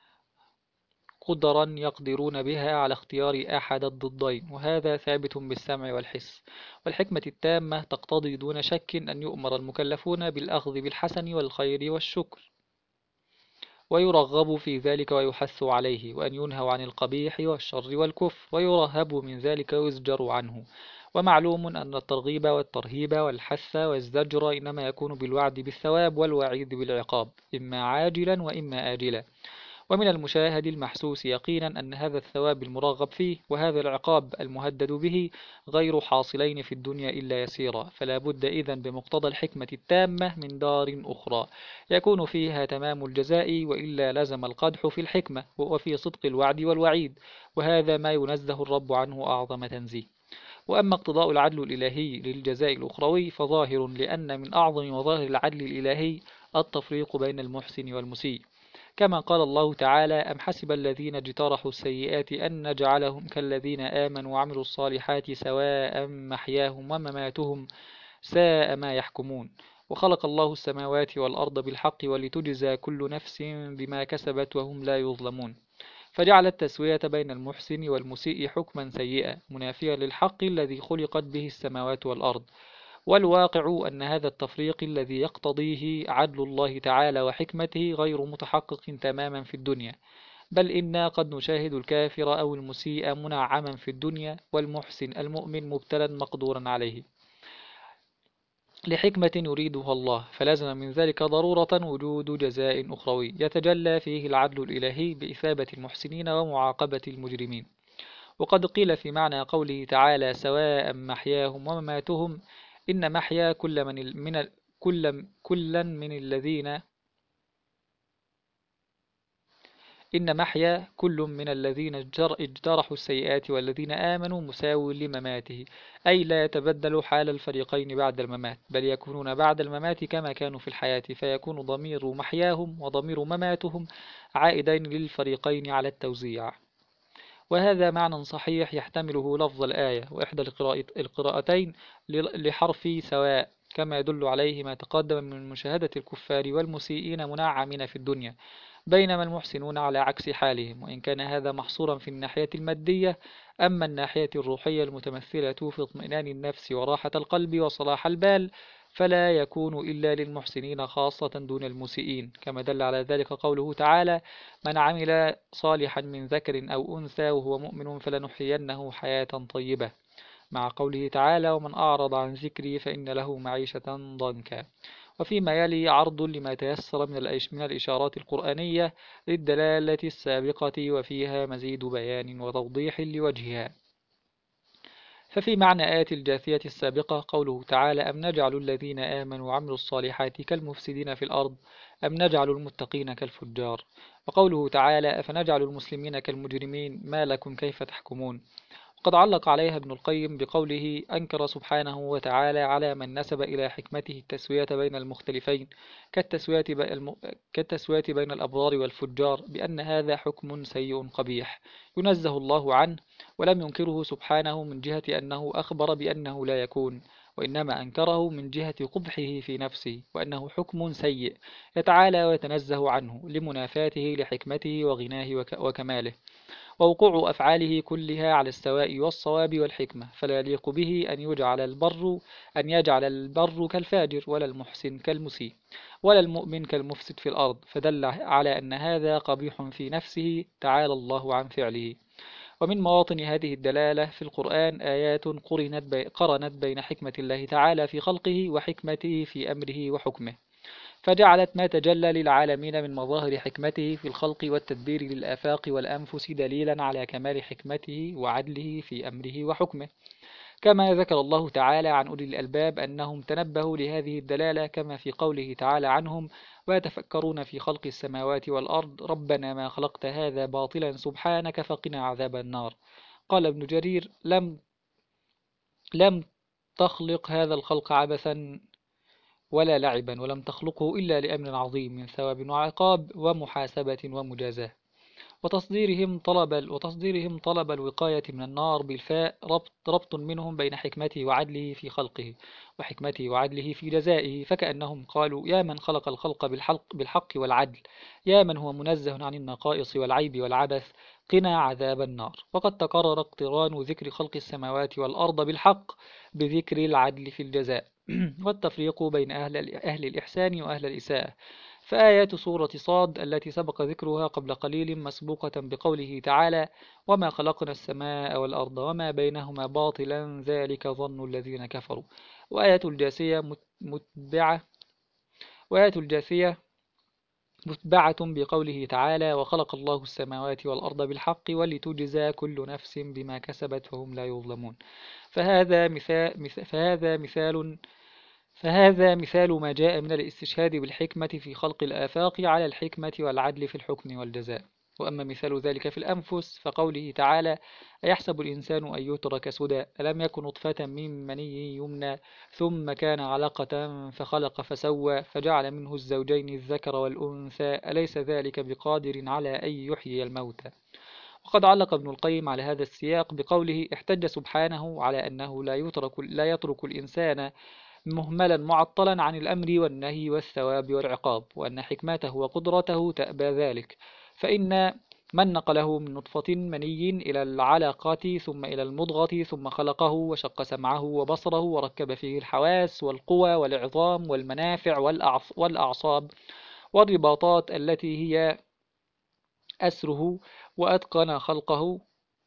قدرا يقدرون بها على اختيار أحد الضدين، وهذا ثابت بالسمع والحس. والحكمة التامة تقتضي دون شك أن يؤمر المكلفون بالأخذ بالحسن والخير والشكر ويرغب في ذلك ويحث عليه، وأن ينهوا عن القبيح والشر والكفر ويرهب من ذلك ويزجر عنه. ومعلوم أن الترغيب والترهيب والحث والزجر إنما يكون بالوعد بالثواب والوعيد بالعقاب، إما عاجلا وإما آجلا. ومن المشاهد المحسوس يقينا أن هذا الثواب المرغب فيه وهذا العقاب المهدد به غير حاصلين في الدنيا إلا يسيرا، فلا بد إذن بمقتضى الحكمة التامة من دار أخرى يكون فيها تمام الجزاء، وإلا لزم القدح في الحكمة وفي صدق الوعد والوعيد، وهذا ما ينزه الرب عنه أعظم تنزيه. وأما اقتضاء العدل الإلهي للجزاء الأخروي فظاهر، لأن من أعظم مظاهر العدل الإلهي التفريق بين المحسن والمسيء، كما قال الله تعالى: أم حسب الذين اجترحوا السيئات أن نجعلهم كالذين آمنوا وعملوا الصالحات سواء محياهم ومماتهم ساء ما يحكمون. وخلق الله السماوات والأرض بالحق ولتجزى كل نفس بما كسبت وهم لا يظلمون، فجعل التسوية بين المحسن والمسيء حكما سيئا منافيا للحق الذي خلقت به السماوات والأرض. والواقع أن هذا التفريق الذي يقتضيه عدل الله تعالى وحكمته غير متحقق تماما في الدنيا، بل إنا قد نشاهد الكافر أو المسيء منعما في الدنيا، والمحسن المؤمن مبتلا مقدورا عليه لحكمة يريدها الله، فلازم من ذلك ضرورة وجود جزاء أخروي يتجلى فيه العدل الإلهي بإثابة المحسنين ومعاقبة المجرمين. وقد قيل في معنى قوله تعالى: سواء محياهم ومماتهم، إن محيا كل من الذين إن محيا كل من الذين اجترحوا السيئات والذين آمنوا مساو لمماته، أي لا يتبدل حال الفريقين بعد الممات، بل يكونون بعد الممات كما كانوا في الحياة، فيكون ضمير محياهم وضمير مماتهم عائدين للفريقين على التوزيع. وهذا معنى صحيح يحتمله لفظ الآية وإحدى القراءتين لحرف سواء، كما يدل عليه ما تقدم من مشاهدة الكفار والمسيئين منعمين في الدنيا، بينما المحسنون على عكس حالهم، وإن كان هذا محصورا في الناحية المادية. أما الناحية الروحية المتمثلة في اطمئنان النفس وراحة القلب وصلاح البال فلا يكون إلا للمحسنين خاصة دون المسيئين، كما دل على ذلك قوله تعالى: من عمل صالحا من ذكر أو أنثى وهو مؤمن فلنحيينه حياة طيبة. مع قوله تعالى ومن أعرض عن ذكري فإن له معيشة ضنكا. وفيما يلي عرض لما تيسر من الإشارات القرآنية للدلالة السابقة وفيها مزيد بيان وتوضيح لوجهها. ففي معنى آية الجاثية السابقة قوله تعالى أم نجعل الذين آمنوا وعملوا الصالحات كالمفسدين في الأرض أم نجعل المتقين كالفجار. وقوله تعالى أفنجعل المسلمين كالمجرمين ما لكم كيف تحكمون. وقد علق عليها ابن القيم بقوله أنكر سبحانه وتعالى على من نسب إلى حكمته التسوية بين المختلفين كالتسوية بين الأبرار والفجار بأن هذا حكم سيء قبيح ينزه الله عنه، ولم ينكره سبحانه من جهة أنه أخبر بأنه لا يكون، وإنما أنكره من جهة قبحه في نفسه وأنه حكم سيء يتعالى ويتنزه عنه لمنافاته لحكمته وغناه وكماله، ووقوع أفعاله كلها على السواء والصواب والحكمة، فلا يليق به أن يجعل البر كالفاجر ولا المحسن كالمسيء ولا المؤمن كالمفسد في الأرض، فدل على أن هذا قبيح في نفسه تعالى الله عن فعله. ومن مواطن هذه الدلالة في القرآن آيات قرنت بين حكمة الله تعالى في خلقه وحكمته في أمره وحكمه، فجعلت ما تجلى للعالمين من مظاهر حكمته في الخلق والتدبير للآفاق والأنفس دليلا على كمال حكمته وعدله في أمره وحكمه، كما ذكر الله تعالى عن أولي الألباب أنهم تنبهوا لهذه الدلالة كما في قوله تعالى عنهم ويتفكرون في خلق السماوات والأرض ربنا ما خلقت هذا باطلا سبحانك فقنا عذاب النار. قال ابن جرير لم تخلق هذا الخلق عبثا ولا لعبا، ولم تخلقه إلا لأمر عظيم من ثواب وعقاب ومحاسبة ومجازاة. وتصديرهم طلب الوقاية من النار بالفاء ربط منهم بين حكمته وعدله في خلقه وحكمته وعدله في جزائه، فكأنهم قالوا يا من خلق الخلق بالحق والعدل، يا من هو منزه عن النقائص والعيب والعبث، قنا عذاب النار. وقد تقرر اقتران ذكر خلق السماوات والأرض بالحق بذكر العدل في الجزاء والتفريق بين أهل الإحسان وأهل الإساءة. فآيات سورة صاد التي سبق ذكرها قبل قليل مسبوقة بقوله تعالى وما خلقنا السماء والأرض وما بينهما باطلا ذلك ظن الذين كفروا. وآية الجاثية متبعة وآية الجاثية متبعة بقوله تعالى وخلق الله السماوات والأرض بالحق ولتجزى كل نفس بما كسبت وهم لا يظلمون. فهذا مثال ما جاء من الاستشهاد بالحكمة في خلق الآفاق على الحكمة والعدل في الحكم والجزاء. وأما مثال ذلك في الأنفس فقوله تعالى أيحسب الإنسان أن يترك سدى ألم يكن نطفة من مني يمنى ثم كان علقة فخلق فسوى فجعل منه الزوجين الذكر والأنثى أليس ذلك بقادر على أن يحيي الموتى. وقد علق ابن القيم على هذا السياق بقوله احتج سبحانه على أنه لا يترك الإنسان مهملا معطلا عن الأمر والنهي والثواب والعقاب، وأن حكمته وقدرته تأبى ذلك، فإن من نقله من نطفة مني إلى العلاقة ثم إلى المضغة ثم خلقه وشق سمعه وبصره وركب فيه الحواس والقوى والعظام والمنافع والأعصاب والرباطات التي هي أسره وأتقن خلقه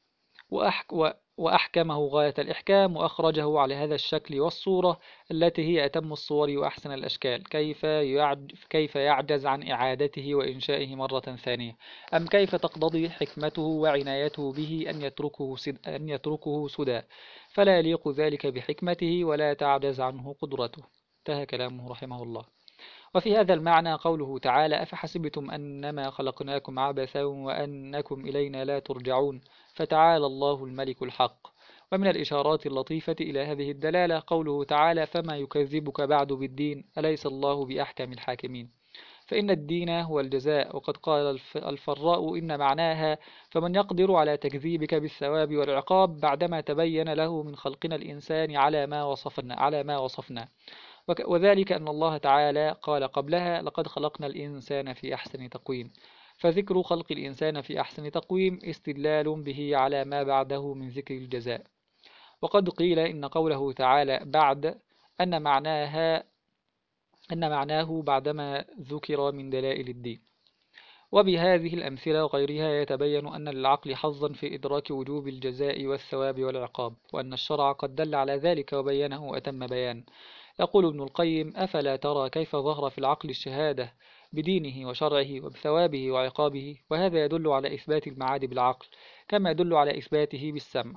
وأحكمه غاية الإحكام وأخرجه على هذا الشكل والصورة التي هي أتم الصور وأحسن الأشكال، كيف يعجز عن إعادته وإنشائه مرة ثانية؟ أم كيف تقتضي حكمته وعنايته به أن يتركه سدى؟ فلا يليق ذلك بحكمته ولا تعجز عنه قدرته. انتهى كلامه رحمه الله. وفي هذا المعنى قوله تعالى أفحسبتم أنما خلقناكم عبثا وأنكم إلينا لا ترجعون فتعالى الله الملك الحق. ومن الإشارات اللطيفة إلى هذه الدلالة قوله تعالى فما يكذبك بعد بالدين أليس الله بأحكم الحاكمين، فإن الدين هو الجزاء. وقد قال الفراء إن معناها فمن يقدر على تكذيبك بالثواب والعقاب بعدما تبين له من خلقنا الإنسان على ما وصفنا. وذلك أن الله تعالى قال قبلها لقد خلقنا الإنسان في أحسن تقويم، فذكر خلق الإنسان في أحسن تقويم استدلال به على ما بعده من ذكر الجزاء. وقد قيل إن قوله تعالى بعد أن معناه بعدما ذكر من دلائل الدين. وبهذه الأمثلة وغيرها يتبين أن للعقل حظا في إدراك وجوب الجزاء والثواب والعقاب، وأن الشرع قد دل على ذلك وبينه أتم بيان. يقول ابن القيم: أفلا ترى كيف ظهر في العقل الشهادة بدينه وشرعه وبثوابه وعقابه؟ وهذا يدل على إثبات المعاد بالعقل، كما يدل على إثباته بالسمع.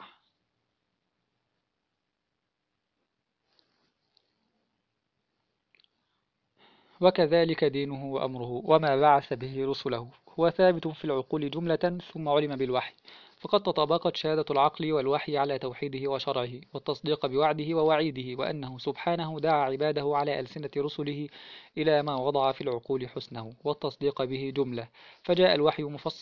وكذلك دينه وأمره وما بعث به رسله هو ثابت في العقول جملة ثم علم بالوحي، فقد تطابقت شهادة العقل والوحي على توحيده وشرعه والتصديق بوعده ووعيده، وأنه سبحانه دعا عباده على ألسنة رسله إلى ما وضع في العقول حسنه والتصديق به جملة، فجاء الوحي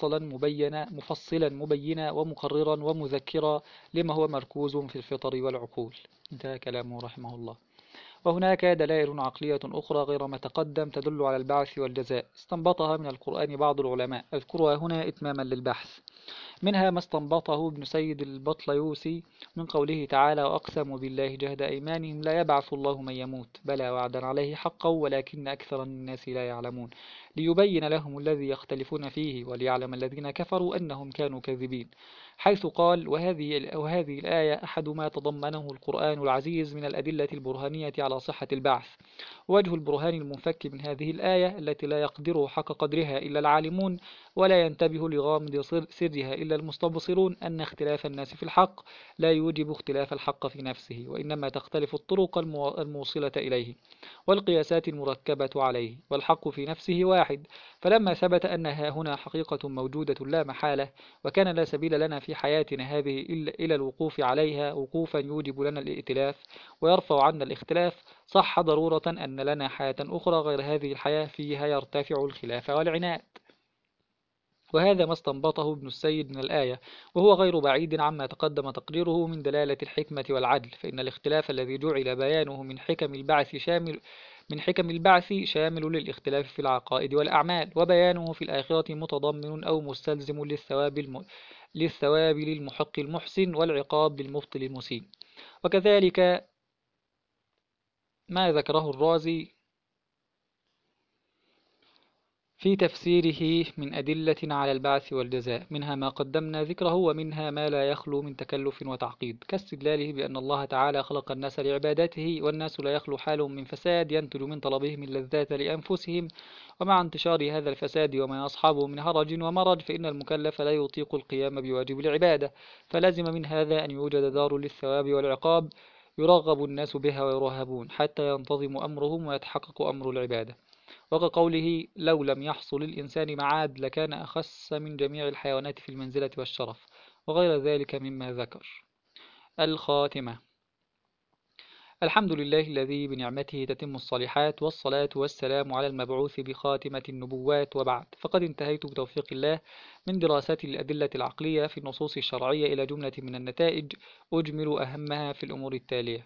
مفصلا مبينا ومقررا ومذكرا لما هو مركوز في الفطر والعقول. انتهى كلامه رحمه الله. وهناك دلائل عقلية أخرى غير ما تقدم تدل على البعث والجزاء، استنبطها من القرآن بعض العلماء، أذكرها هنا إتماما للبحث. منها ما استنبطه ابن سيد البطليوسي من قوله تعالى: وأقسموا بالله جهد أيمانهم لا يبعث الله من يموت بلى وعدا عليه حقا ولكن أكثر الناس لا يعلمون، ليبين لهم الذي يختلفون فيه وليعلم الذين كفروا أنهم كانوا كاذبين، حيث قال: وهذه الآية أحد ما تضمنه القرآن العزيز من الأدلة البرهانية على صحة البعث. وجه البرهان المنفك من هذه الآية التي لا يقدر حق قدرها إلا العالمون ولا ينتبه لغامض سرها إلا المستبصرون أن اختلاف الناس في الحق لا يوجب اختلاف الحق في نفسه، وإنما تختلف الطرق الموصلة إليه والقياسات المركبة عليه، والحق في نفسه واحد. فلما ثبت أنها هنا حقيقة موجودة لا محالة، وكان لا سبيل لنا في حياتنا هذه إلا إلى الوقوف عليها وقوفا يوجب لنا الائتلاف ويرفع عنا الاختلاف، صح ضرورة أن لنا حياة أخرى غير هذه الحياة فيها يرتفع الخلاف والعناد. وهذا ما استنبطه ابن السيد من الآية، وهو غير بعيد عما تقدم تقريره من دلالة الحكمة والعدل، فإن الاختلاف الذي جعل بيانه من حكم البعث شامل للاختلاف في العقائد والأعمال، وبيانه في الآخرة متضمن أو مستلزم للثواب للمحق المحسن والعقاب للمبطل المسيء. وكذلك ما ذكره الرازي في تفسيره من أدلة على البعث والجزاء، منها ما قدمنا ذكره ومنها ما لا يخلو من تكلف وتعقيد، كاستدلاله بأن الله تعالى خلق الناس لعبادته، والناس لا يخلو حالهم من فساد ينتج من طلبهم اللذات لأنفسهم، ومع انتشار هذا الفساد وما يصحبه من هرج ومرج فإن المكلف لا يطيق القيام بواجب العبادة، فلازم من هذا أن يوجد دار للثواب والعقاب يرغب الناس بها ويرهبون حتى ينتظم أمرهم ويتحقق أمر العبادة. وكقوله: لو لم يحصل للإنسان معاد لكان أخس من جميع الحيوانات في المنزلة والشرف، وغير ذلك مما ذكر. الخاتمة. الحمد لله الذي بنعمته تتم الصالحات، والصلاة والسلام على المبعوث بخاتمة النبوات، وبعد، فقد انتهيت بتوفيق الله من دراسة الأدلة العقلية في النصوص الشرعية إلى جملة من النتائج أجمل أهمها في الأمور التالية.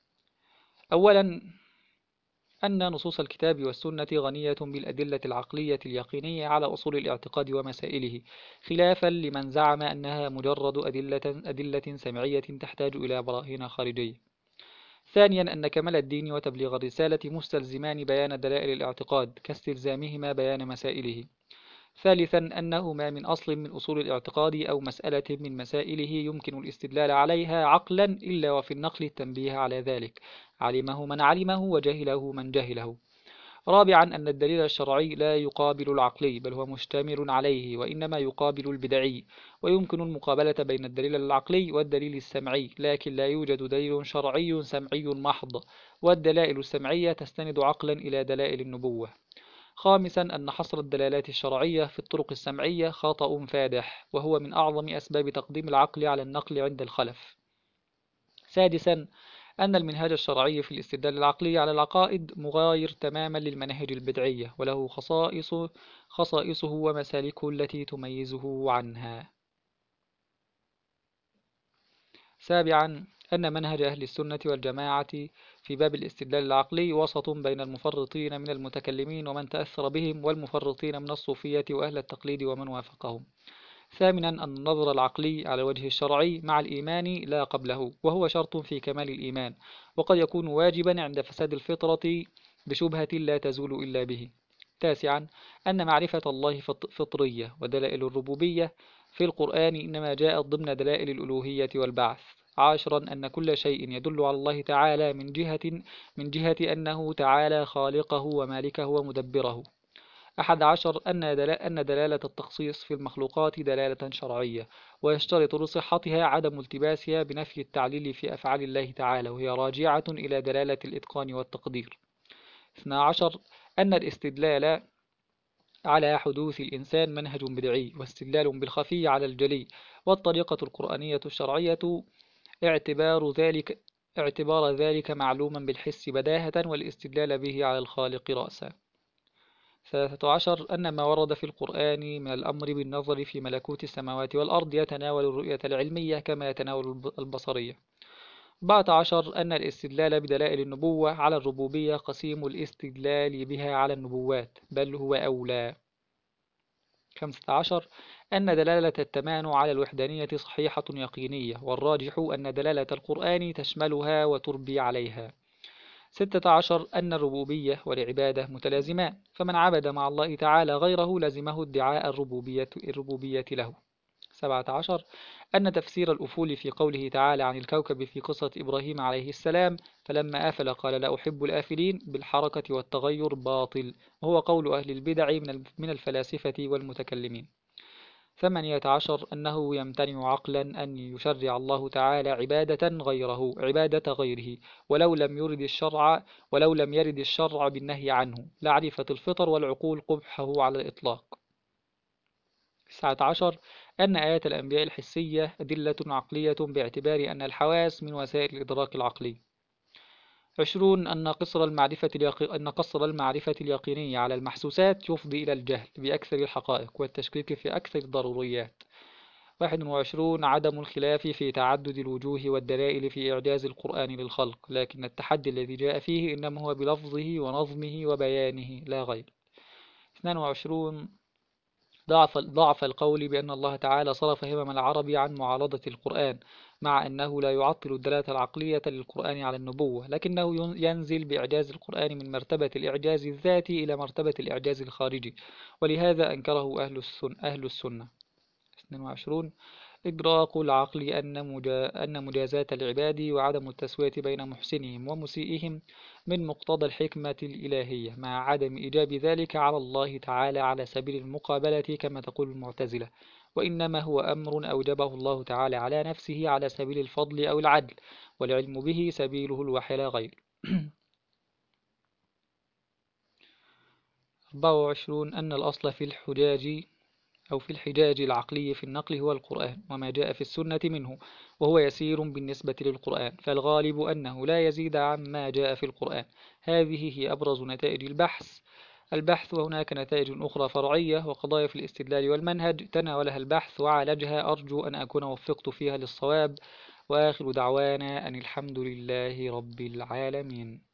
أولا، أن نصوص الكتاب والسنة غنية بالأدلة العقلية اليقينية على أصول الاعتقاد ومسائله، خلافا لمن زعم أنها مجرد أدلة سمعية تحتاج إلى براهين خارجية. ثانيا، أن كمال الدين وتبليغ الرسالة مستلزمان بيان دلائل الاعتقاد كاستلزامهما بيان مسائله. ثالثا، أنه ما من أصل من أصول الاعتقاد أو مسألة من مسائله يمكن الاستدلال عليها عقلا إلا وفي النقل التنبيه على ذلك، علمه من علمه وجهله من جهله. رابعا، أن الدليل الشرعي لا يقابل العقلي بل هو مشتمل عليه، وإنما يقابل البدعي، ويمكن المقابلة بين الدليل العقلي والدليل السمعي، لكن لا يوجد دليل شرعي سمعي محض، والدلائل السمعية تستند عقلا إلى دلائل النبوة. خامسا، أن حصر الدلالات الشرعية في الطرق السمعية خطأ فادح، وهو من أعظم أسباب تقديم العقل على النقل عند الخلف. سادسا، أن المنهاج الشرعي في الاستدلال العقلي على العقائد مغاير تماما للمناهج البدعية، وله خصائصه ومسالكه التي تميزه عنها. سابعا، أن منهج أهل السنة والجماعة في باب الاستدلال العقلي وسط بين المفرطين من المتكلمين ومن تأثر بهم، والمفرطين من الصوفية وأهل التقليد ومن وافقهم. ثامنا، أن النظر العقلي على الوجه الشرعي مع الإيمان لا قبله، وهو شرط في كمال الإيمان، وقد يكون واجبا عند فساد الفطرة بشبهة لا تزول إلا به. تاسعا أن معرفة الله فطرية، ودلائل الربوبية في القرآن إنما جاءت ضمن دلائل الألوهية والبعث. عاشرا أن كل شيء يدل على الله تعالى من جهة أنه تعالى خالقه ومالكه ومدبره. 11 أن دلالة التخصيص في المخلوقات دلالة شرعية، ويشترط لصحتها عدم التباسها بنفي التعليل في أفعال الله تعالى، وهي راجعة إلى دلالة الإتقان والتقدير. 12 أن الاستدلال على حدوث الإنسان منهج بدعي، واستدلال بالخفي على الجلي، والطريقة القرآنية الشرعية اعتبار ذلك معلوما بالحس بداهة، والاستدلال به على الخالق رأسا. 13 أن ما ورد في القرآن من الأمر بالنظر في ملكوت السماوات والأرض يتناول الرؤية العلمية كما يتناول البصرية. 14 أن الاستدلال بدلائل النبوة على الربوبية قسيم الاستدلال بها على النبوات، بل هو أولى. 15 أن دلالة التمانع على الوحدانية صحيحة يقينية، والراجح أن دلالة القرآن تشملها وتربي عليها. 16 أن الربوبية والعبادة متلازمان، فمن عبد مع الله تعالى غيره لزمه ادعاء الربوبية له. 17 أن تفسير الأفول في قوله تعالى عن الكوكب في قصة إبراهيم عليه السلام فلما آفل قال لا أحب الآفلين بالحركة والتغير باطل، وهو قول أهل البدع من الفلاسفة والمتكلمين. 18 أنه يمتنع عقلا أن يشرع الله تعالى عبادة غيره ولو لم يرد الشرع بالنهي عنه، لعرفت الفطر والعقول قبحه على الإطلاق. 19 أن آيات الأنبياء الحسية أدلة عقلية باعتبار أن الحواس من وسائل الإدراك العقلي. 20 أن قصر المعرفة اليقينية على المحسوسات يفضي إلى الجهل بأكثر الحقائق والتشكيك في أكثر الضروريات. 21 عدم الخلاف في تعدد الوجوه والدلائل في إعجاز القرآن للخلق، لكن التحدي الذي جاء فيه إنما هو بلفظه ونظمه وبيانه لا غير. 22 ضعف القول بأن الله تعالى صرف همم العرب عن معارضة القرآن، مع أنه لا يعطل الدلالة العقلية للقرآن على النبوة، لكنه ينزل بإعجاز القرآن من مرتبة الإعجاز الذاتي إلى مرتبة الإعجاز الخارجي، ولهذا أنكره أهل السنة. 22 إدراك العقل أن مجازاة العباد وعدم التسوية بين محسنهم ومسيئهم من مقتضى الحكمة الإلهية، مع عدم إيجاب ذلك على الله تعالى على سبيل المقابلة كما تقول المعتزلة، وإنما هو أمر أوجبه الله تعالى على نفسه على سبيل الفضل أو العدل، والعلم به سبيله الوحي لا غير. 24 أن الأصل في الحجاج العقلي في النقل هو القرآن وما جاء في السنة منه، وهو يسير بالنسبة للقرآن، فالغالب أنه لا يزيد عما جاء في القرآن. هذه هي أبرز نتائج البحث، وهناك نتائج أخرى فرعية وقضايا في الاستدلال والمنهج تناولها البحث وعالجها، أرجو أن أكون وفقت فيها للصواب، وآخر دعوانا أن الحمد لله رب العالمين.